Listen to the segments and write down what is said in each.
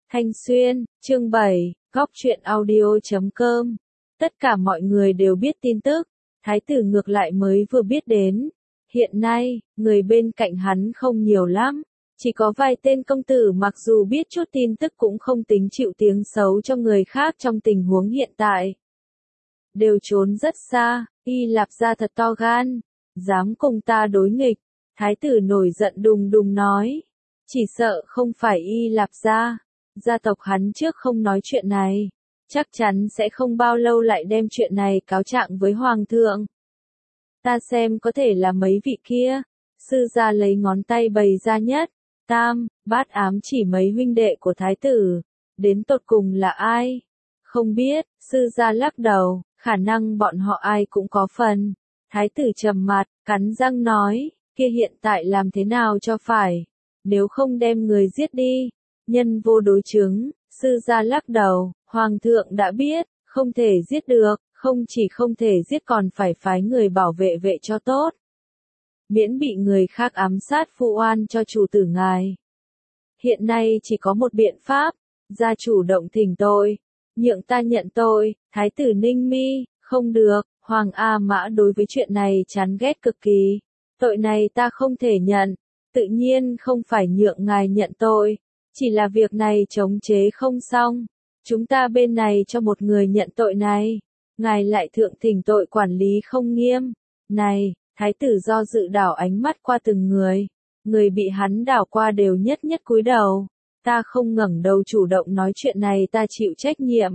Thanh Xuyên, chương 7, Góc truyện audio.com. Tất cả mọi người đều biết tin tức, thái tử ngược lại mới vừa biết đến. Hiện nay, người bên cạnh hắn không nhiều lắm, chỉ có vài tên công tử mặc dù biết chút tin tức cũng không tính chịu tiếng xấu cho người khác trong tình huống hiện tại. Đều trốn rất xa, Y Lạp gia thật to gan, dám cùng ta đối nghịch. Thái tử nổi giận đùng đùng nói, chỉ sợ không phải Y Lạp gia. Gia tộc hắn trước không nói chuyện này, chắc chắn sẽ không bao lâu lại đem chuyện này cáo trạng với Hoàng thượng. Ta xem có thể là mấy vị kia. Sư gia lấy ngón tay bày ra nhất, tam, bát ám chỉ mấy huynh đệ của thái tử. Đến tột cùng là ai? Không biết, sư gia lắc đầu, khả năng bọn họ ai cũng có phần. Thái tử trầm mặt, cắn răng nói, kia hiện tại làm thế nào cho phải? Nếu không đem người giết đi. Nhân vô đối chứng, sư gia lắc đầu, Hoàng thượng đã biết, không thể giết được, không chỉ không thể giết còn phải phái người bảo vệ vệ cho tốt. Miễn bị người khác ám sát phụ oan cho chủ tử ngài. Hiện nay chỉ có một biện pháp, gia chủ động thỉnh tội, nhượng ta nhận tội. Thái tử ninh mi, không được, Hoàng A Mã đối với chuyện này chán ghét cực kỳ. Tội này ta không thể nhận, tự nhiên không phải nhượng ngài nhận tội. Chỉ là việc này chống chế không xong, chúng ta bên này cho một người nhận tội này, ngài lại thượng thỉnh tội quản lý không nghiêm. Này, thái tử do dự đảo ánh mắt qua từng người bị hắn đảo qua đều nhất nhất cúi đầu. Ta không ngẩng đầu chủ động nói chuyện này, ta chịu trách nhiệm.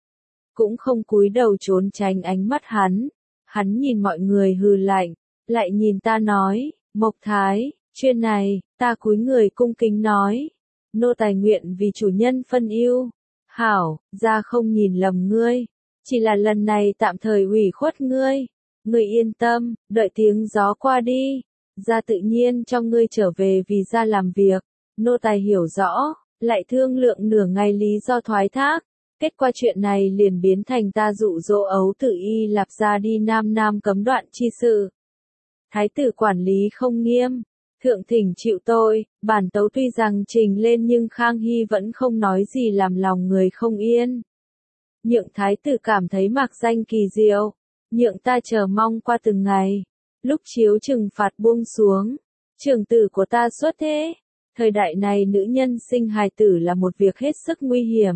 Cũng không cúi đầu trốn tránh ánh mắt hắn. Hắn nhìn mọi người hừ lạnh, lại nhìn ta nói, Mộc Thái, chuyện này, ta cúi người cung kính nói. Nô tài nguyện vì chủ nhân phân ưu. Hảo, gia không nhìn lầm ngươi. Chỉ là lần này tạm thời ủy khuất ngươi. Ngươi yên tâm, đợi tiếng gió qua đi. Gia tự nhiên cho ngươi trở về vì gia làm việc. Nô tài hiểu rõ, lại thương lượng nửa ngày lý do thoái thác. Kết quả chuyện này liền biến thành ta dụ dỗ ấu tử Y Lạp gia đi nam cấm đoạn chi sự. Thái tử quản lý không nghiêm. Thượng thỉnh chịu tội, bản tấu tuy rằng trình lên nhưng Khang Hy vẫn không nói gì làm lòng người không yên. Nhượng thái tử cảm thấy mạc danh kỳ diệu, nhượng ta chờ mong qua từng ngày. Lúc chiếu trừng phạt buông xuống, trưởng tử của ta xuất thế. Thời đại này nữ nhân sinh hài tử là một việc hết sức nguy hiểm.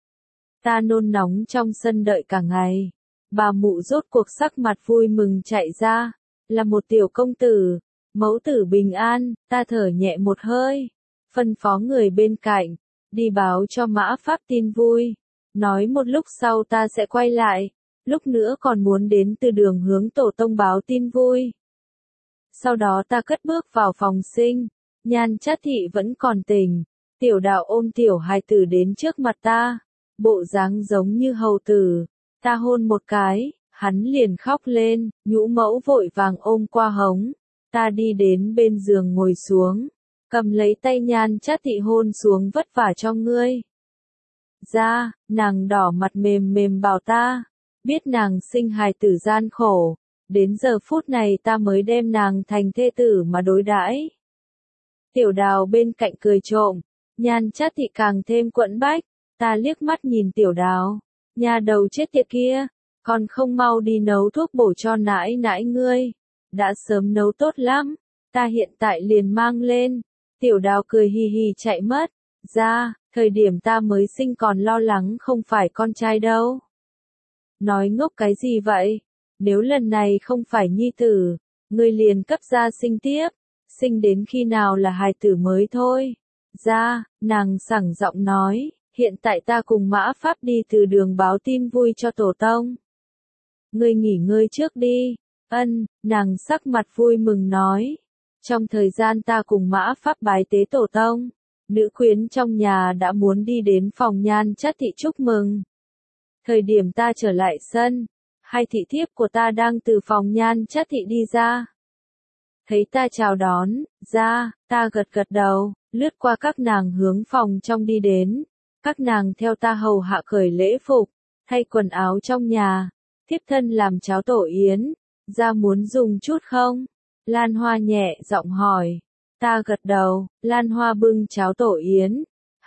Ta nôn nóng trong sân đợi cả ngày. Bà mụ rốt cuộc sắc mặt vui mừng chạy ra, là một tiểu công tử. Mẫu tử bình an, ta thở nhẹ một hơi, phân phó người bên cạnh, đi báo cho Mã Pháp tin vui. Nói một lúc sau ta sẽ quay lại, lúc nữa còn muốn đến từ đường hướng tổ tông báo tin vui. Sau đó ta cất bước vào phòng sinh, Nhan Chát Thị vẫn còn tỉnh, tiểu đạo ôm tiểu hài tử đến trước mặt ta, bộ dáng giống như hầu tử, ta hôn một cái, hắn liền khóc lên, nhũ mẫu vội vàng ôm qua hống. Ta đi đến bên giường ngồi xuống, cầm lấy tay Nhan Chát Thị hôn xuống, vất vả cho ngươi. Ra, nàng đỏ mặt mềm mềm bảo ta, biết nàng sinh hài tử gian khổ, đến giờ phút này ta mới đem nàng thành thê tử mà đối đãi. Tiểu Đào bên cạnh cười trộm, Nhan Chát Thị càng thêm quẫn bách, ta liếc mắt nhìn Tiểu Đào, nhà đầu chết tiệt kia, còn không mau đi nấu thuốc bổ cho nãi nãi ngươi. Đã sớm nấu tốt lắm, ta hiện tại liền mang lên. Tiểu Đào cười hì hì chạy mất. Ra, thời điểm ta mới sinh còn lo lắng không phải con trai đâu. Nói ngốc cái gì vậy? Nếu lần này không phải nhi tử, ngươi liền cấp gia sinh tiếp. Sinh đến khi nào là hài tử mới thôi. Ra, nàng sảng giọng nói, hiện tại ta cùng Mã Pháp đi từ đường báo tin vui cho tổ tông. Ngươi nghỉ ngơi trước đi. Ân, nàng sắc mặt vui mừng nói. Trong thời gian ta cùng Mã Pháp bái tế tổ tông, nữ quyến trong nhà đã muốn đi đến phòng Nhan Chát Thị chúc mừng. Thời điểm ta trở lại sân, hai thị thiếp của ta đang từ phòng Nhan Chát Thị đi ra. Thấy ta chào đón, ra, ta gật đầu, lướt qua các nàng hướng phòng trong đi đến. Các nàng theo ta hầu hạ cởi lễ phục, thay quần áo trong nhà, thiếp thân làm cháo tổ yến. Ra muốn dùng chút không? Lan Hoa nhẹ giọng hỏi. Ta gật đầu, Lan Hoa bưng cháo tổ yến.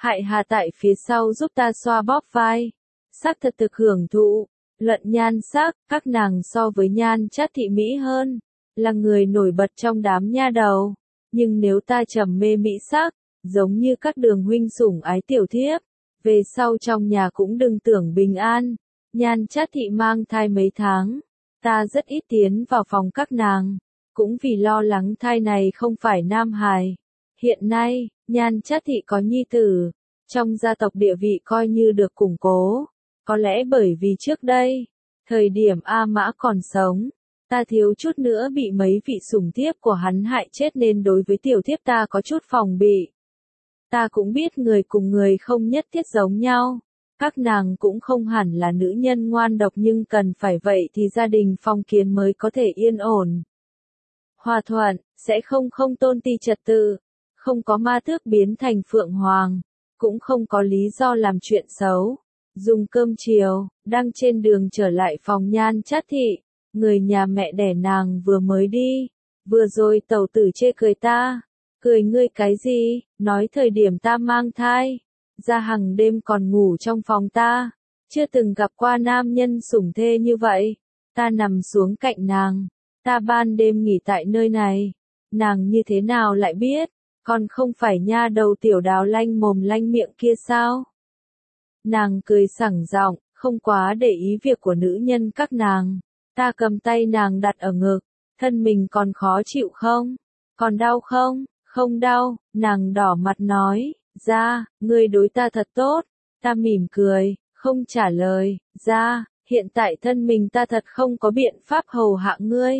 Hại Hà tại phía sau giúp ta xoa bóp vai. Sắc thật thực hưởng thụ. Luận nhan sắc, các nàng so với Nhan Chát Thị mỹ hơn, là người nổi bật trong đám nha đầu. Nhưng nếu ta trầm mê mỹ sắc, giống như các đường huynh sủng ái tiểu thiếp, về sau trong nhà cũng đừng tưởng bình an. Nhan Chát Thị mang thai mấy tháng, ta rất ít tiến vào phòng các nàng, cũng vì lo lắng thai này không phải nam hài. Hiện nay, Nhan Chát Thị có nhi tử, trong gia tộc địa vị coi như được củng cố. Có lẽ bởi vì trước đây, thời điểm A Mã còn sống, ta thiếu chút nữa bị mấy vị sủng thiếp của hắn hại chết nên đối với tiểu thiếp ta có chút phòng bị. Ta cũng biết người cùng người không nhất thiết giống nhau. Các nàng cũng không hẳn là nữ nhân ngoan độc nhưng cần phải vậy thì gia đình phong kiến mới có thể yên ổn. Hòa thuận, sẽ không tôn ti trật tự, không có ma tước biến thành phượng hoàng, cũng không có lý do làm chuyện xấu. Dùng cơm chiều, đang trên đường trở lại phòng Nhan Chát Thị, người nhà mẹ đẻ nàng vừa mới đi. Vừa rồi tẩu tử chê cười ta. Cười ngươi cái gì, nói thời điểm ta mang thai. Ra hàng đêm còn ngủ trong phòng ta. Chưa từng gặp qua nam nhân sủng thê như vậy. Ta nằm xuống cạnh nàng. Ta ban đêm nghỉ tại nơi này. Nàng như thế nào lại biết, còn không phải nha đầu tiểu đào lanh mồm lanh miệng kia sao? Nàng cười sảng giọng, không quá để ý việc của nữ nhân các nàng. Ta cầm tay nàng đặt ở ngực, thân mình còn khó chịu không? Còn đau không? Không đau, nàng đỏ mặt nói, ra, ngươi đối ta thật tốt. Ta mỉm cười, không trả lời, ra, hiện tại thân mình ta thật không có biện pháp hầu hạ ngươi.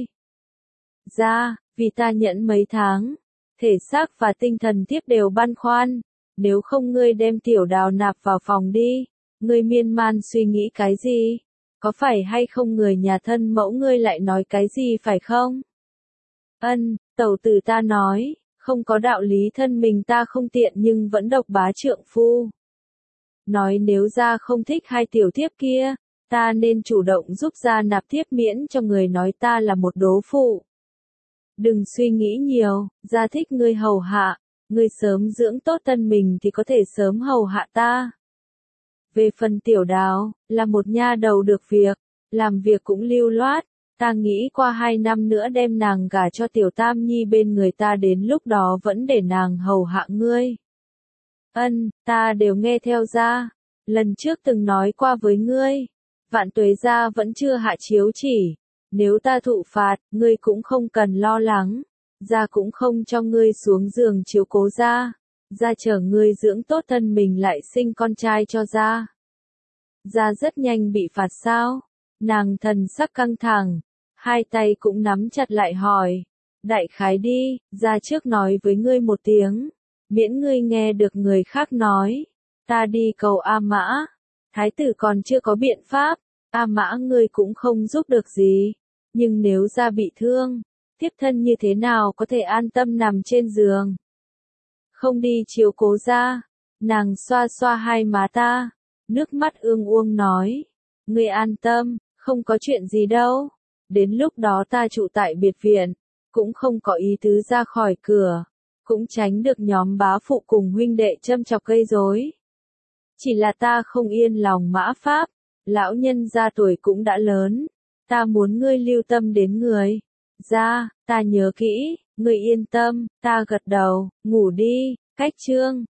Ra, vì ta nhẫn mấy tháng, thể xác và tinh thần tiếp đều băn khoăn. Nếu không ngươi đem tiểu đào nạp vào phòng đi, ngươi miên man suy nghĩ cái gì? Có phải hay không người nhà thân mẫu ngươi lại nói cái gì phải không? Ân, tẩu tử ta nói, không có đạo lý thân mình ta không tiện nhưng vẫn độc bá trượng phu. Nói nếu ra không thích hai tiểu thiếp kia, ta nên chủ động giúp ra nạp thiếp miễn cho người nói ta là một đố phụ. Đừng suy nghĩ nhiều, ra thích ngươi hầu hạ. Ngươi sớm dưỡng tốt thân mình thì có thể sớm hầu hạ ta. Về phần tiểu đào, là một nha đầu được việc, làm việc cũng lưu loát, ta nghĩ qua 2 năm nữa đem nàng gả cho tiểu tam nhi bên người ta đến lúc đó vẫn để nàng hầu hạ ngươi. Ân, ta đều nghe theo ra, lần trước từng nói qua với ngươi, Vạn Tuế gia vẫn chưa hạ chiếu chỉ, nếu ta thụ phạt, ngươi cũng không cần lo lắng. Gia cũng không cho ngươi xuống giường chiếu cố gia. Gia chờ ngươi dưỡng tốt thân mình lại sinh con trai cho gia. Gia rất nhanh bị phạt sao? Nàng thần sắc căng thẳng, hai tay cũng nắm chặt lại hỏi. Đại khái đi, Gia trước nói với ngươi một tiếng, miễn ngươi nghe được người khác nói. Ta đi cầu A Mã. Thái tử còn chưa có biện pháp, A Mã ngươi cũng không giúp được gì. Nhưng nếu Gia bị thương, thiếp thân như thế nào có thể an tâm nằm trên giường? Không đi chiếu cố Gia. Nàng xoa xoa hai má ta, nước mắt ương uông nói. Ngươi an tâm, không có chuyện gì đâu. Đến lúc đó ta trụ tại biệt viện, cũng không có ý tứ ra khỏi cửa, cũng tránh được nhóm bá phụ cùng huynh đệ châm chọc gây rối. Chỉ là ta không yên lòng Mã Pháp, lão nhân gia tuổi cũng đã lớn, ta muốn ngươi lưu tâm đến người. Gia, ta nhớ kỹ, ngươi yên tâm, ta gật đầu, ngủ đi, cách chương.